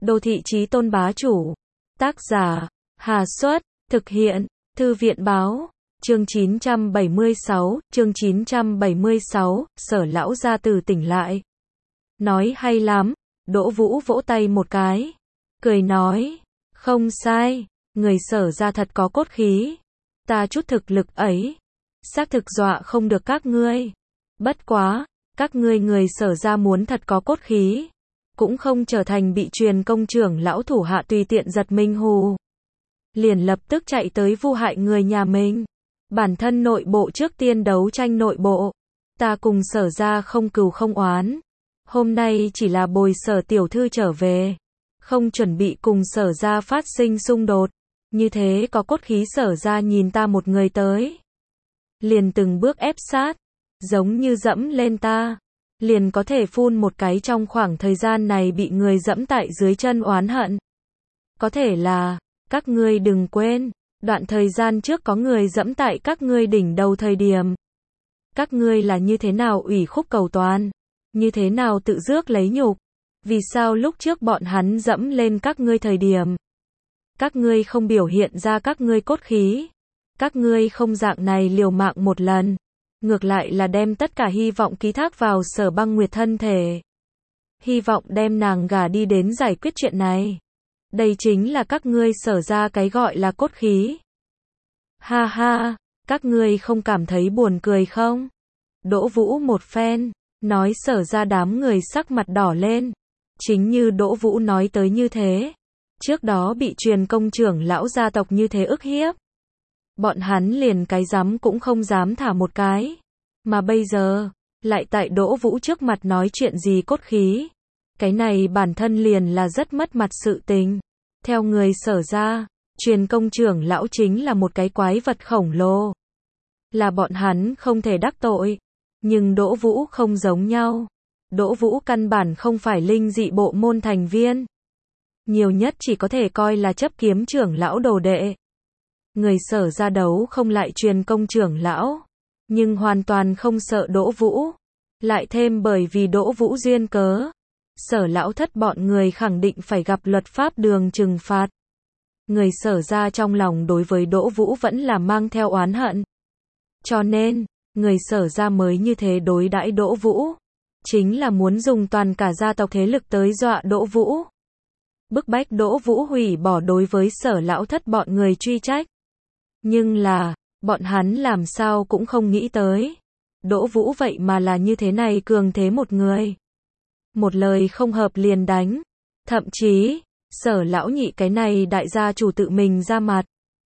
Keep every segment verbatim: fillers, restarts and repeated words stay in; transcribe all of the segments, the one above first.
Đô thị chí tôn bá chủ. Tác giả, Hà Xuất, thực hiện, Thư viện Báo. Chương chín trăm bảy mươi sáu, chương chín trăm bảy mươi sáu, Sở lão gia tử tỉnh lại. Nói hay lắm, Đỗ Vũ vỗ tay một cái, cười nói, không sai, người Sở gia thật có cốt khí. Ta chút thực lực ấy, xác thực dọa không được các ngươi. Bất quá, các ngươi người Sở gia muốn thật có cốt khí, cũng không trở thành bị truyền công trưởng lão thủ hạ tùy tiện giật mình hù. Liền lập tức chạy tới vu hại người nhà mình. Bản thân nội bộ trước tiên đấu tranh nội bộ. Ta cùng Sở gia không cừu không oán. Hôm nay chỉ là bồi Sở tiểu thư trở về. Không chuẩn bị cùng Sở gia phát sinh xung đột. Như thế có cốt khí Sở gia nhìn ta một người tới. Liền từng bước ép sát. Giống như dẫm lên ta. Liền có thể phun một cái trong khoảng thời gian này bị người dẫm tại dưới chân oán hận. Có thể là, các ngươi đừng quên, đoạn thời gian trước có người dẫm tại các ngươi đỉnh đầu thời điểm. Các ngươi là như thế nào ủy khúc cầu toàn, như thế nào tự rước lấy nhục, vì sao lúc trước bọn hắn dẫm lên các ngươi thời điểm. Các ngươi không biểu hiện ra các ngươi cốt khí, các ngươi không dạng này liều mạng một lần. Ngược lại là đem tất cả hy vọng ký thác vào Sở Băng Nguyệt thân thể. Hy vọng đem nàng gả đi đến giải quyết chuyện này. Đây chính là các ngươi Sở ra cái gọi là cốt khí. Ha ha, các ngươi không cảm thấy buồn cười không? Đỗ Vũ một phen, nói Sở ra đám người sắc mặt đỏ lên. Chính như Đỗ Vũ nói tới như thế. Trước đó bị truyền công trưởng lão gia tộc như thế ức hiếp. Bọn hắn liền cái dám cũng không dám thả một cái. Mà bây giờ, lại tại Đỗ Vũ trước mặt nói chuyện gì cốt khí. Cái này bản thân liền là rất mất mặt sự tình. Theo người Sở ra, truyền công trưởng lão chính là một cái quái vật khổng lồ. Là bọn hắn không thể đắc tội. Nhưng Đỗ Vũ không giống nhau. Đỗ Vũ căn bản không phải linh dị bộ môn thành viên. Nhiều nhất chỉ có thể coi là chấp kiếm trưởng lão đồ đệ. Người Sở ra đấu không lại truyền công trưởng lão, nhưng hoàn toàn không sợ Đỗ Vũ. Lại thêm bởi vì Đỗ Vũ duyên cớ, Sở lão thất bọn người khẳng định phải gặp luật pháp đường trừng phạt. Người Sở ra trong lòng đối với Đỗ Vũ vẫn là mang theo oán hận. Cho nên, người Sở ra mới như thế đối đãi Đỗ Vũ. Chính là muốn dùng toàn cả gia tộc thế lực tới dọa Đỗ Vũ. Bức bách Đỗ Vũ hủy bỏ đối với Sở lão thất bọn người truy trách. Nhưng là, bọn hắn làm sao cũng không nghĩ tới. Đỗ Vũ vậy mà là như thế này cường thế một người. Một lời không hợp liền đánh. Thậm chí, Sở lão nhị cái này đại gia chủ tự mình ra mặt.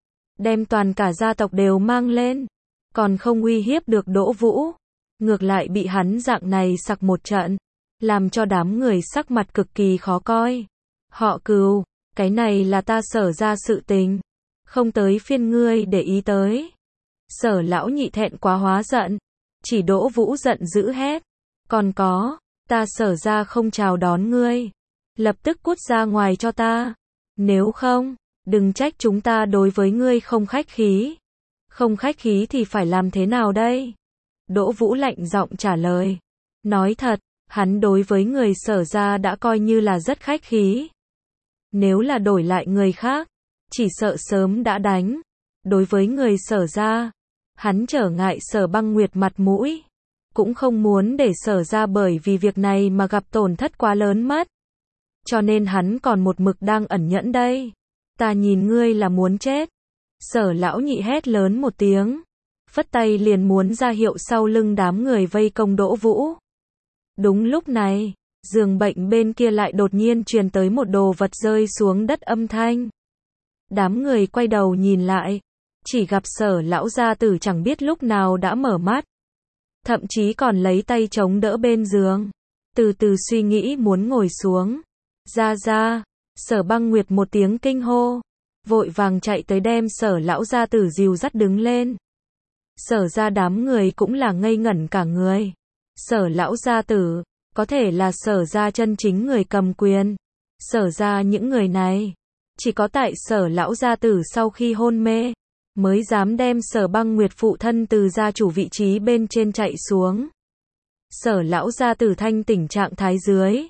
Đem toàn cả gia tộc đều mang lên. Còn không uy hiếp được Đỗ Vũ. Ngược lại bị hắn dạng này sặc một trận. Làm cho đám người sắc mặt cực kỳ khó coi. Họ Cừu, cái này là ta Sở ra sự tình. Không tới phiên ngươi để ý tới. Sở lão nhị thẹn quá hóa giận. Chỉ Đỗ Vũ giận dữ hét. Còn có, ta Sở ra không chào đón ngươi. Lập tức cút ra ngoài cho ta. Nếu không, đừng trách chúng ta đối với ngươi không khách khí. Không khách khí thì phải làm thế nào đây? Đỗ Vũ lạnh giọng trả lời. Nói thật, hắn đối với người Sở ra đã coi như là rất khách khí. Nếu là đổi lại người khác, chỉ sợ sớm đã đánh. Đối với người Sở ra, hắn trở ngại Sở Băng Nguyệt mặt mũi. Cũng không muốn để Sở ra bởi vì việc này mà gặp tổn thất quá lớn mất. Cho nên hắn còn một mực đang ẩn nhẫn đây. Ta nhìn ngươi là muốn chết. Sở lão nhị hét lớn một tiếng. Phất tay liền muốn ra hiệu sau lưng đám người vây công Đỗ Vũ. Đúng lúc này, giường bệnh bên kia lại đột nhiên truyền tới một đồ vật rơi xuống đất âm thanh. Đám người quay đầu nhìn lại, chỉ gặp Sở lão gia tử chẳng biết lúc nào đã mở mắt. Thậm chí còn lấy tay chống đỡ bên giường, từ từ suy nghĩ muốn ngồi xuống. Ra ra, Sở Băng Nguyệt một tiếng kinh hô, vội vàng chạy tới đem Sở lão gia tử dìu dắt đứng lên. Sở ra đám người cũng là ngây ngẩn cả người. Sở lão gia tử, có thể là Sở ra chân chính người cầm quyền. Sở ra những người này, chỉ có tại Sở lão gia tử sau khi hôn mê, mới dám đem Sở Băng Nguyệt phụ thân từ gia chủ vị trí bên trên chạy xuống. Sở lão gia tử thanh tỉnh trạng thái dưới,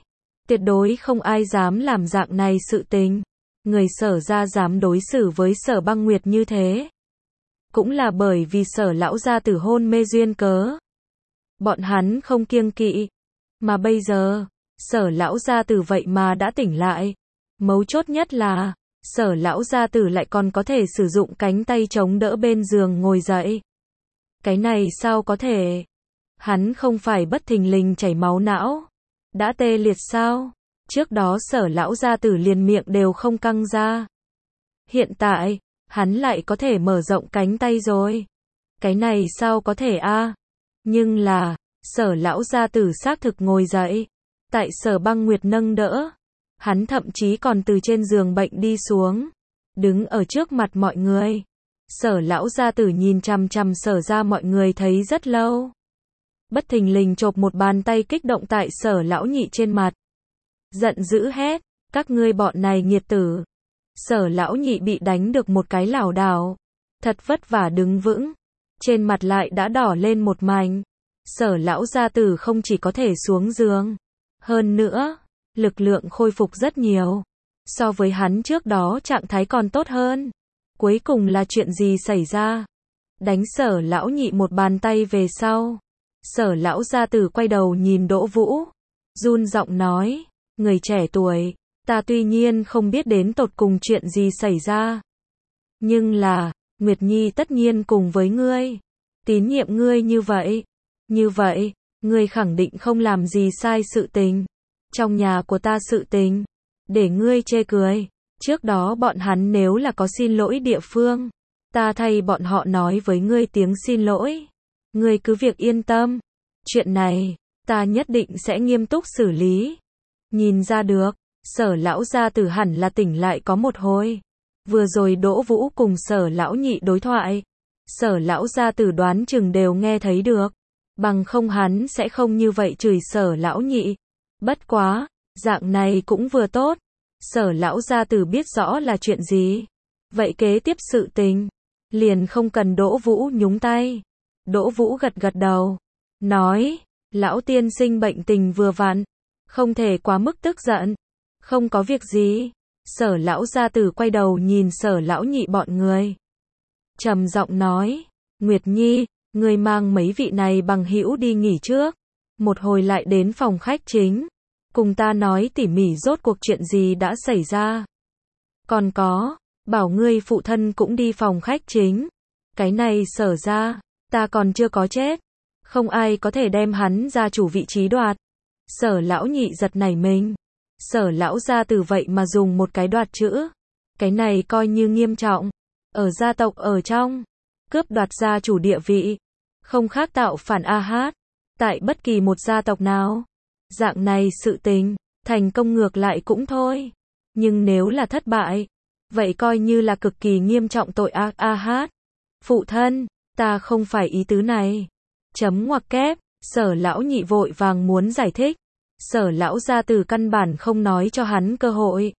Tuyệt đối không ai dám làm dạng này sự tình. Người Sở gia dám đối xử với Sở Băng Nguyệt như thế. Cũng là bởi vì Sở lão gia tử hôn mê duyên cớ. Bọn hắn không kiêng kỵ. Mà bây giờ, Sở lão gia tử vậy mà đã tỉnh lại. Mấu chốt nhất là, Sở lão gia tử lại còn có thể sử dụng cánh tay chống đỡ bên giường ngồi dậy. Cái này sao có thể? Hắn không phải bất thình lình chảy máu não. Đã tê liệt sao? Trước đó Sở lão gia tử liền miệng đều không căng ra. Hiện tại, hắn lại có thể mở rộng cánh tay rồi. Cái này sao có thể a? Nhưng là, Sở lão gia tử xác thực ngồi dậy. Tại Sở Băng Nguyệt nâng đỡ. Hắn thậm chí còn từ trên giường bệnh đi xuống. Đứng ở trước mặt mọi người. Sở lão gia tử nhìn chằm chằm Sở ra mọi người thấy rất lâu. Bất thình lình chộp một bàn tay kích động tại Sở lão nhị trên mặt. Giận dữ hét, các ngươi bọn này nghiệt tử. Sở lão nhị bị đánh được một cái lảo đảo. Thật vất vả đứng vững. Trên mặt lại đã đỏ lên một mảnh. Sở lão gia tử không chỉ có thể xuống giường. Hơn nữa, lực lượng khôi phục rất nhiều. So với hắn trước đó trạng thái còn tốt hơn. Cuối cùng là chuyện gì xảy ra? Đánh Sở lão nhị một bàn tay về sau. Sở lão gia tử quay đầu nhìn Đỗ Vũ. Run giọng nói, người trẻ tuổi, ta tuy nhiên không biết đến tột cùng chuyện gì xảy ra. Nhưng là, Nguyệt Nhi tất nhiên cùng với ngươi. Tín nhiệm ngươi như vậy. Như vậy, ngươi khẳng định không làm gì sai sự tình. Trong nhà của ta sự tình. Để ngươi chê cười. Trước đó bọn hắn nếu là có xin lỗi địa phương. Ta thay bọn họ nói với ngươi tiếng xin lỗi. Ngươi cứ việc yên tâm. Chuyện này, ta nhất định sẽ nghiêm túc xử lý. Nhìn ra được, Sở lão gia tử hẳn là tỉnh lại có một hồi. Vừa rồi Đỗ Vũ cùng Sở lão nhị đối thoại. Sở lão gia tử đoán chừng đều nghe thấy được. Bằng không hắn sẽ không như vậy chửi Sở lão nhị. Bất quá, dạng này cũng vừa tốt. Sở lão gia tử biết rõ là chuyện gì. Vậy kế tiếp sự tình, liền không cần Đỗ Vũ nhúng tay. Đỗ Vũ gật gật đầu. Nói, lão tiên sinh bệnh tình vừa vặn. Không thể quá mức tức giận. Không có việc gì. Sở lão gia tử quay đầu nhìn Sở lão nhị bọn người. Trầm giọng nói, Nguyệt Nhi, người mang mấy vị này bằng hữu đi nghỉ trước. Một hồi lại đến phòng khách chính. Cùng ta nói tỉ mỉ rốt cuộc chuyện gì đã xảy ra. Còn có, bảo ngươi phụ thân cũng đi phòng khách chính. Cái này Sở ra, ta còn chưa có chết. Không ai có thể đem hắn ra chủ vị trí đoạt. Sở lão nhị giật nảy mình. Sở lão gia tử vậy mà dùng một cái đoạt chữ. Cái này coi như nghiêm trọng. Ở gia tộc ở trong, cướp đoạt gia chủ địa vị. Không khác tạo phản a hát. Tại bất kỳ một gia tộc nào. Dạng này sự tình, thành công ngược lại cũng thôi. Nhưng nếu là thất bại, vậy coi như là cực kỳ nghiêm trọng tội ác a hát. Phụ thân, ta không phải ý tứ này. Chấm ngoặc kép, Sở lão nhị vội vàng muốn giải thích. Sở lão gia tử căn bản không nói cho hắn cơ hội.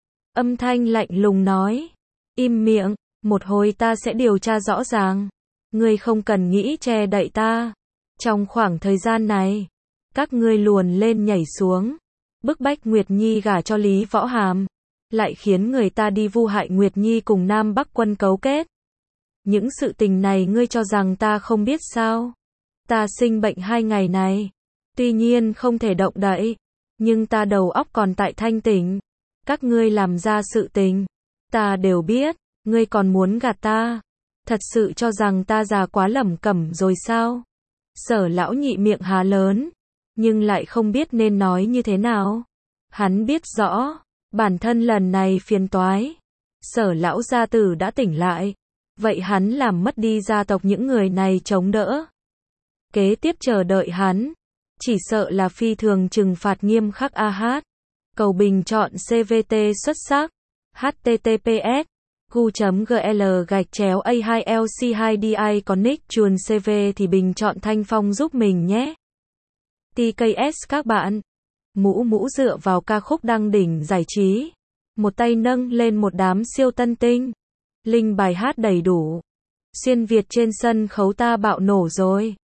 Âm thanh lạnh lùng nói, im miệng, một hồi ta sẽ điều tra rõ ràng. Ngươi không cần nghĩ che đậy ta. Trong khoảng thời gian này, các ngươi luồn lên nhảy xuống, bức bách Nguyệt Nhi gả cho Lý Võ Hàm, lại khiến người ta đi vu hại Nguyệt Nhi cùng Nam Bắc quân cấu kết. Những sự tình này ngươi cho rằng ta không biết sao? Ta sinh bệnh hai ngày này, tuy nhiên không thể động đậy, nhưng ta đầu óc còn tại thanh tỉnh. Các ngươi làm ra sự tình, ta đều biết, ngươi còn muốn gạt ta. Thật sự cho rằng ta già quá lẩm cẩm rồi sao? Sở lão nhị miệng há lớn, nhưng lại không biết nên nói như thế nào. Hắn biết rõ, bản thân lần này phiền toái. Sở lão gia tử đã tỉnh lại, vậy hắn làm mất đi gia tộc những người này chống đỡ. Kế tiếp chờ đợi hắn, chỉ sợ là phi thường trừng phạt nghiêm khắc a hát. Cầu bình chọn xê vê tê xuất sắc. H T T P S gu.gl gạch chéo a hai l c hai d i connect chuồn cv thì bình chọn Thanh Phong giúp mình nhé. tê ca ét các bạn. Mũ mũ dựa vào ca khúc đăng đỉnh giải trí. Một tay nâng lên một đám siêu tân tinh. Linh bài hát đầy đủ. Xuyên Việt trên sân khấu ta bạo nổ rồi.